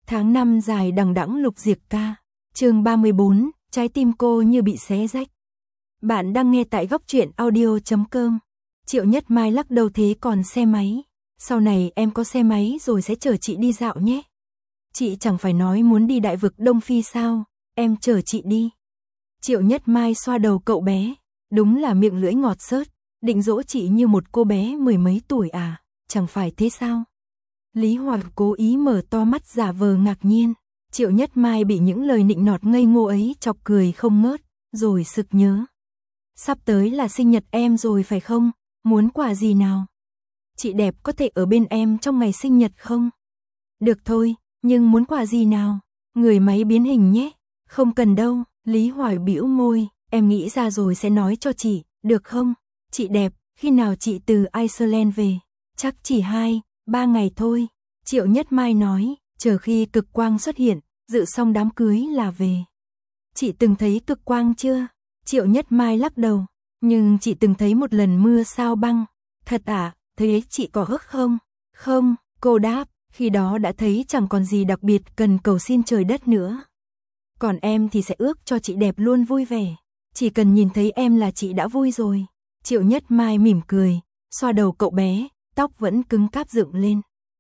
Tháng 5 dài đằng đẵng Lục Diệp ca. Chương 34, trái tim cô như bị xé rách. Bạn đang nghe tại góc truyện audio.com. Triệu Nhất Mai lắc đầu thế còn xe máy. Sau này em có xe máy rồi sẽ chở chị đi dạo nhé. Chị chẳng phải nói muốn đi đại vực Đông Phi sao, em chở chị đi. Triệu Nhất Mai xoa đầu cậu bé. Đúng là miệng lưỡi ngọt xớt, định dỗ chị như một cô bé mười mấy tuổi à, chẳng phải thế sao? Lý Hoài cố ý mở to mắt giả vờ ngạc nhiên. Triệu Nhất Mai bị những lời nịnh nọt ngây ngô ấy chọc cười không ngớt, rồi sực nhớ. Sắp tới là sinh nhật em rồi phải không? Muốn quà gì nào? Chị đẹp có thể ở bên em trong ngày sinh nhật không? Được thôi, nhưng muốn quà gì nào? Người máy biến hình nhé. Không cần đâu, Lý Hoài bĩu môi, em nghĩ ra rồi sẽ nói cho chị, được không? Chị đẹp, khi nào chị từ Iceland về? Chắc chỉ 2-3 ngày thôi. Triệu Nhất Mai nói, chờ khi cực quang xuất hiện, dự xong đám cưới là về. Chị từng thấy cực quang chưa? Triệu Nhất Mai lắc đầu, nhưng chị từng thấy một lần mưa sao băng. Thật à, thế chị có ước không? Không, cô đáp, khi đó đã thấy chẳng còn gì đặc biệt cần cầu xin trời đất nữa. Còn em thì sẽ ước cho chị đẹp luôn vui vẻ. Chỉ cần nhìn thấy em là chị đã vui rồi. Triệu Nhất Mai mỉm cười, xoa đầu cậu bé, tóc vẫn cứng cáp dựng lên.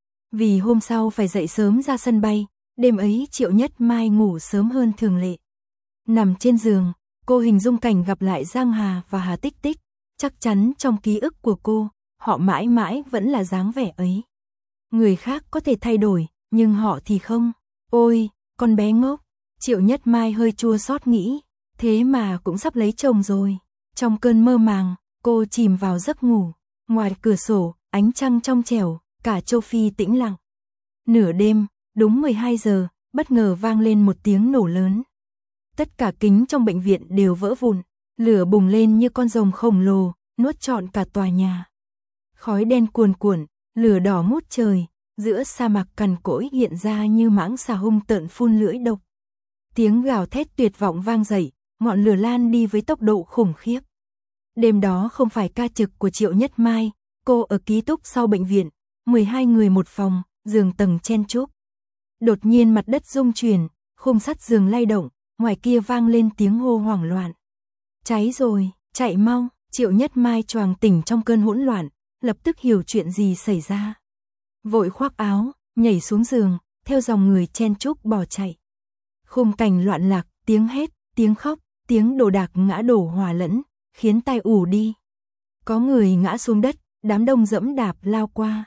Vì hôm sau phải dậy sớm ra sân bay, đêm ấy Triệu Nhất Mai ngủ sớm hơn thường lệ. Nằm trên giường, cô hình dung cảnh gặp lại Giang Hà và Hà Tích Tích, chắc chắn trong ký ức của cô, họ mãi mãi vẫn là dáng vẻ ấy. Người khác có thể thay đổi, nhưng họ thì không. Ôi, con bé ngốc, Triệu Nhất Mai hơi chua xót nghĩ, thế mà cũng sắp lấy chồng rồi. Trong cơn mơ màng, cô chìm vào giấc ngủ, ngoài cửa sổ, ánh trăng trong trẻo, cả châu Phi tĩnh lặng. Nửa đêm, đúng 12 giờ, bất ngờ vang lên một tiếng nổ lớn. Tất cả kính trong bệnh viện đều vỡ vụn, lửa bùng lên như con rồng khổng lồ, nuốt trọn cả tòa nhà. Khói đen cuồn cuộn, lửa đỏ ngút trời, giữa sa mạc cằn cỗi hiện ra như mãng xà hung tợn phun lưỡi độc. Tiếng gào thét tuyệt vọng vang dậy, ngọn lửa lan đi với tốc độ khủng khiếp. Đêm đó không phải ca trực của Triệu Nhất Mai, cô ở ký túc sau bệnh viện, 12 người một phòng, giường tầng chen chúc. Đột nhiên mặt đất rung chuyển, khung sắt giường lay động, ngoài kia vang lên tiếng hô hoảng loạn. Cháy rồi, chạy mau, Triệu Nhất Mai choàng tỉnh trong cơn hỗn loạn, lập tức hiểu chuyện gì xảy ra. Vội khoác áo, nhảy xuống giường, theo dòng người chen chúc bỏ chạy. Khung cảnh loạn lạc, tiếng hét, tiếng khóc, tiếng đồ đạc ngã đổ hòa lẫn, khiến tai ù đi. Có người ngã xuống đất, đám đông dẫm đạp lao qua.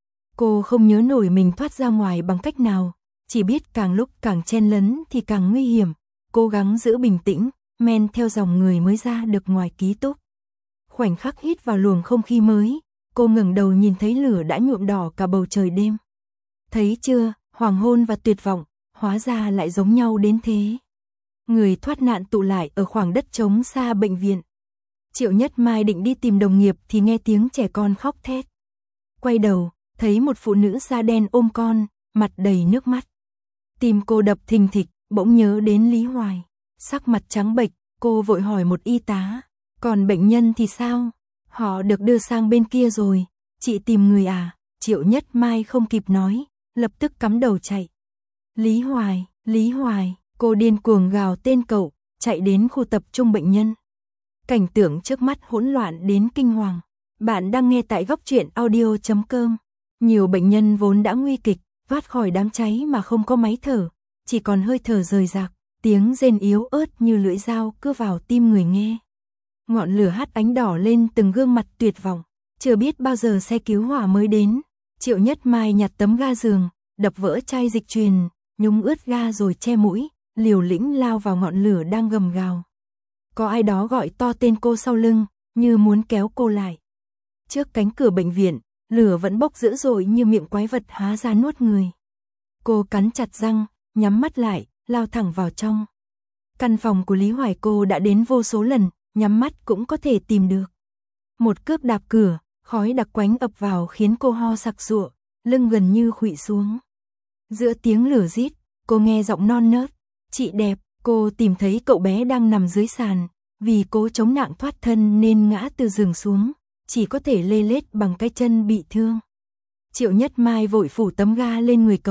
Cô không nhớ nổi mình thoát ra ngoài bằng cách nào, chỉ biết càng lúc càng chen lấn thì càng nguy hiểm, cố gắng giữ bình tĩnh, men theo dòng người mới ra được ngoài ký túc. Khoảnh khắc hít vào luồng không khí mới, cô ngẩng đầu nhìn thấy lửa đã nhuộm đỏ cả bầu trời đêm. Thấy chưa, hoàng hôn và tuyệt vọng, hóa ra lại giống nhau đến thế. Người thoát nạn tụ lại ở khoảng đất trống xa bệnh viện. Triệu Nhất Mai định đi tìm đồng nghiệp thì nghe tiếng trẻ con khóc thét. Quay đầu, thấy một phụ nữ da đen ôm con, mặt đầy nước mắt. Tim cô đập thình thịch, bỗng nhớ đến Lý Hoài. Sắc mặt trắng bệch, cô vội hỏi một y tá. Còn bệnh nhân thì sao? Họ được đưa sang bên kia rồi. Chị tìm người à? Triệu Nhất Mai không kịp nói, lập tức cắm đầu chạy. Lý Hoài, cô điên cuồng gào tên cậu, chạy đến khu tập trung bệnh nhân. Cảnh tượng trước mắt hỗn loạn đến kinh hoàng. Bạn đang nghe tại góc truyện audio.com. Nhiều bệnh nhân vốn đã nguy kịch, thoát khỏi đám cháy mà không có máy thở, chỉ còn hơi thở rời rạc, tiếng rên yếu ớt như lưỡi dao cưa vào tim người nghe. Ngọn lửa hắt ánh đỏ lên từng gương mặt tuyệt vọng, chưa biết bao giờ xe cứu hỏa mới đến. Triệu Nhất Mai nhặt tấm ga giường, đập vỡ chai dịch truyền, nhúng ướt ga rồi che mũi, liều lĩnh lao vào ngọn lửa đang gầm gào. Có ai đó gọi to tên cô sau lưng, như muốn kéo cô lại. Trước cánh cửa bệnh viện, lửa vẫn bốc dữ dội như miệng quái vật há ra nuốt người. Cô cắn chặt răng, nhắm mắt lại, lao thẳng vào trong. Căn phòng của Lý Hoài cô đã đến vô số lần, nhắm mắt cũng có thể tìm được. Một cước đạp cửa, khói đặc quánh ập vào khiến cô ho sặc sụa, lưng gần như khuỵu xuống. Giữa tiếng lửa rít, cô nghe giọng non nớt. Chị đẹp, cô tìm thấy cậu bé đang nằm dưới sàn, vì cố chống nạn thoát thân nên ngã từ giường xuống, chỉ có thể lê lết bằng cái chân bị thương. Triệu Nhất Mai vội phủ tấm ga lên người cậu,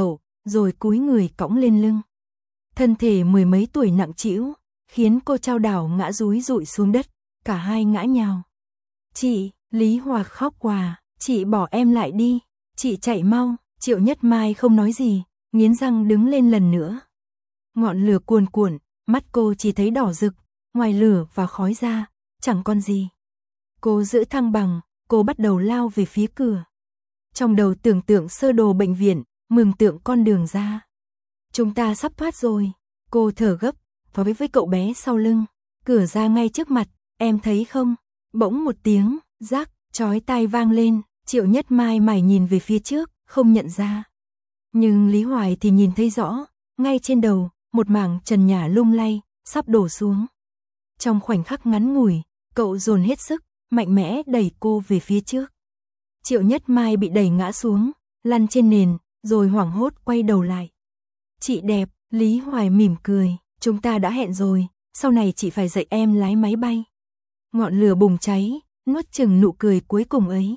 rồi cúi người cõng lên lưng. Thân thể mười mấy tuổi nặng trĩu, khiến cô chao đảo ngã dúi dụi xuống đất, cả hai ngã nhào. Chị, Lý Hòa khóc òa, chị bỏ em lại đi, chị chạy mau. Triệu Nhất Mai không nói gì, nghiến răng đứng lên lần nữa. Ngọn lửa cuồn cuộn, mắt cô chỉ thấy đỏ rực, ngoài lửa và khói ra, chẳng còn gì. Cô giữ thăng bằng, cô bắt đầu lao về phía cửa. Trong đầu tưởng tượng sơ đồ bệnh viện, mường tượng con đường ra. Chúng ta sắp thoát rồi, cô thở gấp, nói với cậu bé sau lưng. Cửa ra ngay trước mặt, em thấy không? Bỗng một tiếng, rắc, chói tai vang lên, Triệu Nhất Mai mải nhìn về phía trước, không nhận ra. Nhưng Lý Hoài thì nhìn thấy rõ, ngay trên đầu, một mảng trần nhà lung lay, sắp đổ xuống. Trong khoảnh khắc ngắn ngủi, cậu dồn hết sức, mạnh mẽ đẩy cô về phía trước. Triệu Nhất Mai bị đẩy ngã xuống, lăn trên nền, rồi hoảng hốt quay đầu lại. Chị đẹp, Lý Hoài mỉm cười, chúng ta đã hẹn rồi, sau này chị phải dạy em lái máy bay. Ngọn lửa bùng cháy, nuốt chửng nụ cười cuối cùng ấy.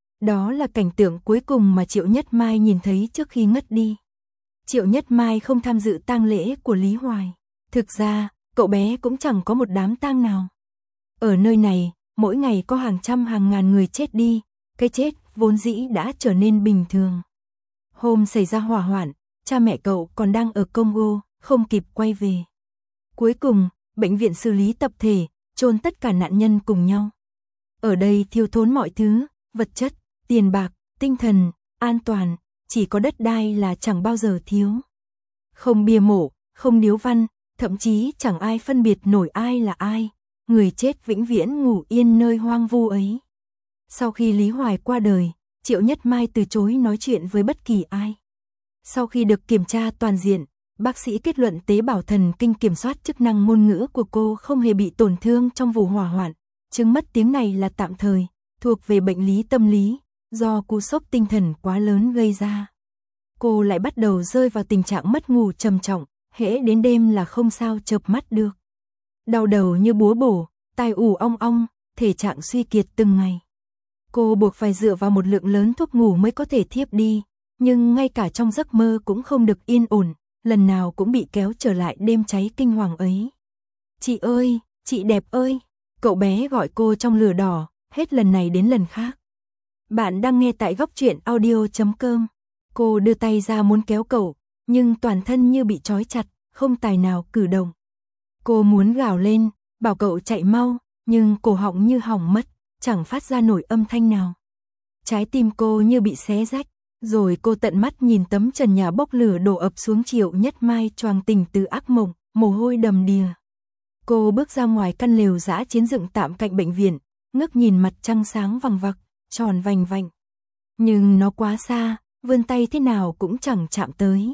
Đó là cảnh tượng cuối cùng mà Triệu Nhất Mai nhìn thấy trước khi ngất đi. Triệu Nhất Mai không tham dự tang lễ của Lý Hoài. Thực ra, cậu bé cũng chẳng có một đám tang nào. Ở nơi này, mỗi ngày có hàng trăm hàng ngàn người chết đi, cái chết vốn dĩ đã trở nên bình thường. Hôm xảy ra hỏa hoạn, cha mẹ cậu còn đang ở Congo, không kịp quay về. Cuối cùng, bệnh viện xử lý tập thể, chôn tất cả nạn nhân cùng nhau. Ở đây thiếu thốn mọi thứ, vật chất, tiền bạc, tinh thần, an toàn, chỉ có đất đai là chẳng bao giờ thiếu. Không bia mộ, không điếu văn, thậm chí chẳng ai phân biệt nổi ai là ai, người chết vĩnh viễn ngủ yên nơi hoang vu ấy. Sau khi Lý Hoài qua đời, Triệu Nhất Mai từ chối nói chuyện với bất kỳ ai. Sau khi được kiểm tra toàn diện, bác sĩ kết luận tế bào thần kinh kiểm soát chức năng ngôn ngữ của cô không hề bị tổn thương trong vụ hỏa hoạn. Chứng mất tiếng này là tạm thời, thuộc về bệnh lý tâm lý, do cú sốc tinh thần quá lớn gây ra. Cô lại bắt đầu rơi vào tình trạng mất ngủ trầm trọng, hễ đến đêm là không sao chợp mắt được. Đau đầu như búa bổ, tai ù ong ong, thể trạng suy kiệt từng ngày. Cô buộc phải dựa vào một lượng lớn thuốc ngủ mới có thể thiếp đi, nhưng ngay cả trong giấc mơ cũng không được yên ổn, lần nào cũng bị kéo trở lại đêm cháy kinh hoàng ấy. Chị ơi, chị đẹp ơi, cậu bé gọi cô trong lửa đỏ, hết lần này đến lần khác. Bạn đang nghe tại góc truyện audio.com. Cô đưa tay ra muốn kéo cậu, nhưng toàn thân như bị trói chặt, không tài nào cử động. Cô muốn gào lên, bảo cậu chạy mau, nhưng cổ họng như hỏng mất, chẳng phát ra nổi âm thanh nào. Trái tim cô như bị xé rách, rồi cô tận mắt nhìn tấm trần nhà bốc lửa đổ ập xuống. Triệu Nhất Mai choàng tỉnh từ ác mộng, mồ hôi đầm đìa. Cô bước ra ngoài căn lều dã chiến dựng tạm cạnh bệnh viện, ngước nhìn mặt trăng sáng vằng vặc, tròn vành vạnh. Nhưng nó quá xa, vươn tay thế nào cũng chẳng chạm tới.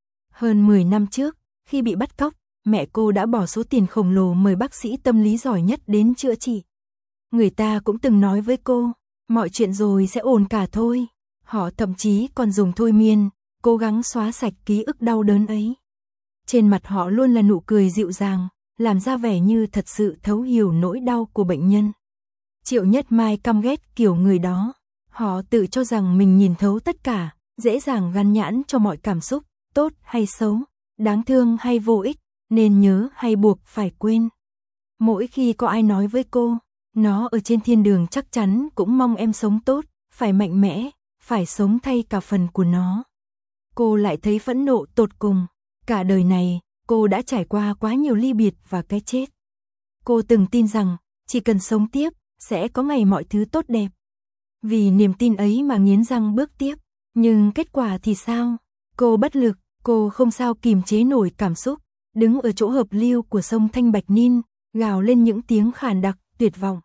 Hơn 10 năm trước, khi bị bắt cóc, mẹ cô đã bỏ số tiền khổng lồ mời bác sĩ tâm lý giỏi nhất đến chữa trị. Người ta cũng từng nói với cô, mọi chuyện rồi sẽ ổn cả thôi. Họ thậm chí còn dùng thôi miên, cố gắng xóa sạch ký ức đau đớn ấy. Trên mặt họ luôn là nụ cười dịu dàng, làm ra vẻ như thật sự thấu hiểu nỗi đau của bệnh nhân. Triệu Nhất Mai căm ghét kiểu người đó. Họ tự cho rằng mình nhìn thấu tất cả, dễ dàng gắn nhãn cho mọi cảm xúc, tốt hay xấu, đáng thương hay vô ích, nên nhớ hay buộc phải quên. Mỗi khi có ai nói với cô, nó ở trên thiên đường chắc chắn cũng mong em sống tốt, phải mạnh mẽ, phải sống thay cả phần của nó. Cô lại thấy phẫn nộ tột cùng. Cả đời này, cô đã trải qua quá nhiều ly biệt và cái chết. Cô từng tin rằng, chỉ cần sống tiếp, sẽ có ngày mọi thứ tốt đẹp. Vì niềm tin ấy mà nghiến răng bước tiếp. Nhưng kết quả thì sao? Cô bất lực, cô không sao kìm chế nổi cảm xúc. Đứng ở chỗ hợp lưu của sông Thanh Bạch Nin, gào lên những tiếng khàn đặc, tuyệt vọng.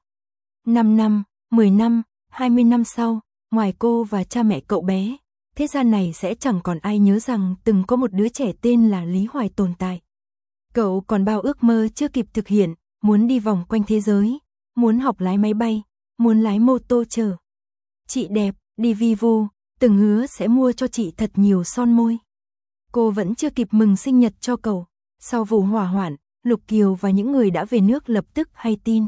5 năm, 10 năm, 20 năm sau, ngoài cô và cha mẹ cậu bé, thế gian này sẽ chẳng còn ai nhớ rằng từng có một đứa trẻ tên là Lý Hoài tồn tại. Cậu còn bao ước mơ chưa kịp thực hiện, muốn đi vòng quanh thế giới, muốn học lái máy bay, muốn lái mô tô chở. Chị đẹp, đi vi vu, từng hứa sẽ mua cho chị thật nhiều son môi. Cô vẫn chưa kịp mừng sinh nhật cho cậu. Sau vụ hỏa hoạn, Lục Kiều và những người đã về nước lập tức hay tin.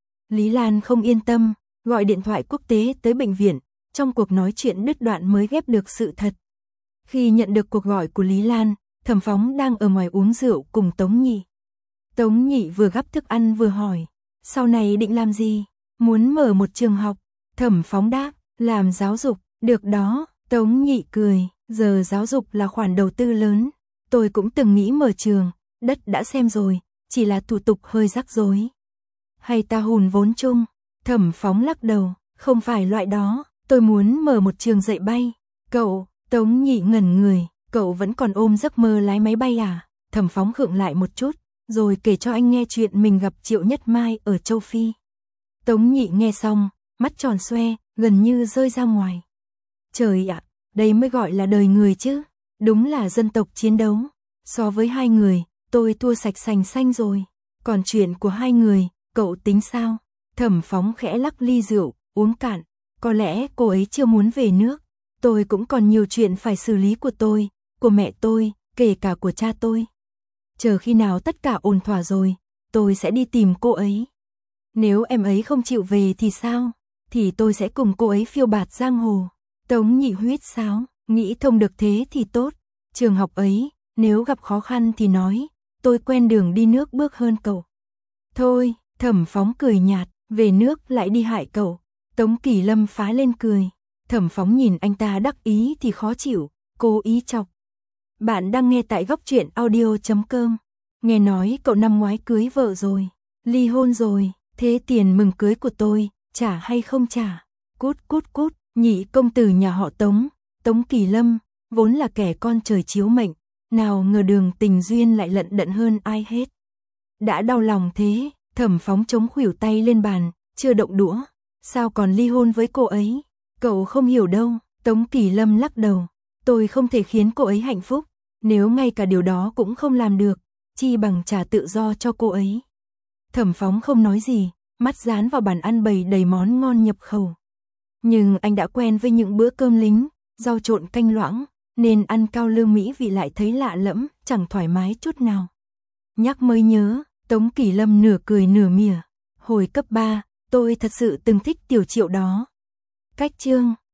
Lý Lan không yên tâm, gọi điện thoại quốc tế tới bệnh viện, trong cuộc nói chuyện đứt đoạn mới ghép được sự thật. Khi nhận được cuộc gọi của Lý Lan, Thẩm Phóng đang ở ngoài uống rượu cùng Tống Nhị. Tống Nhị vừa gắp thức ăn vừa hỏi, sau này định làm gì? Muốn mở một trường học. Thẩm Phóng đáp, làm giáo dục, được đó. Tống Nhị cười, giờ giáo dục là khoản đầu tư lớn. Tôi cũng từng nghĩ mở trường, đất đã xem rồi, chỉ là thủ tục hơi rắc rối. Hay ta hùn vốn chung? Thẩm Phóng lắc đầu, không phải loại đó, tôi muốn mở một trường dạy bay. Cậu, Tống Nhị ngẩn người, cậu vẫn còn ôm giấc mơ lái máy bay à? Thẩm Phóng khựng lại một chút, rồi kể cho anh nghe chuyện mình gặp Triệu Nhất Mai ở châu Phi. Tống Nhị nghe xong, mắt tròn xoe, gần như rơi ra ngoài. Trời ạ, đây mới gọi là đời người chứ, đúng là dân tộc chiến đấu. So với hai người, tôi thua sạch sành xanh rồi. Còn chuyện của hai người, cậu tính sao? Thẩm Phóng khẽ lắc ly rượu, uống cạn. Có lẽ cô ấy chưa muốn về nước. Tôi cũng còn nhiều chuyện phải xử lý của tôi, của mẹ tôi, kể cả của cha tôi. Chờ khi nào tất cả ổn thỏa rồi, tôi sẽ đi tìm cô ấy. Nếu em ấy không chịu về thì sao? Thì tôi sẽ cùng cô ấy phiêu bạt giang hồ. Tống Nhị huýt sáo, nghĩ thông được thế thì tốt. Trường học ấy, nếu gặp khó khăn thì nói, tôi quen đường đi nước bước hơn cậu. Thôi, Thẩm Phóng cười nhạt, về nước lại đi hại cậu. Tống Kỳ Lâm phá lên cười. Thẩm Phóng nhìn anh ta đắc ý thì khó chịu, cố ý chọc. Bạn đang nghe tại Góc Truyện Audio.com. Nghe nói cậu năm ngoái cưới vợ rồi, ly hôn rồi, thế tiền mừng cưới của tôi, trả hay không trả? Cút cút cút, Nhị công tử nhà họ Tống, Tống Kỳ Lâm, vốn là kẻ con trời chiếu mệnh, nào ngờ đường tình duyên lại lận đận hơn ai hết. Đã đau lòng thế, Thẩm Phóng chống khuỷu tay lên bàn, chưa động đũa, sao còn ly hôn với cô ấy? Cậu không hiểu đâu. Tống Kỳ Lâm lắc đầu, tôi không thể khiến cô ấy hạnh phúc, nếu ngay cả điều đó cũng không làm được, chi bằng trả tự do cho cô ấy. Thẩm Phóng không nói gì, mắt dán vào bàn ăn bày đầy món ngon nhập khẩu. Nhưng anh đã quen với những bữa cơm lính, rau trộn canh loãng, nên ăn cao lương mỹ vị lại thấy lạ lẫm, chẳng thoải mái chút nào. Nhắc mới nhớ, Tống Kỳ Lâm nửa cười nửa mỉa, hồi cấp 3, tôi thật sự từng thích Tiểu Triệu đó. Cách chương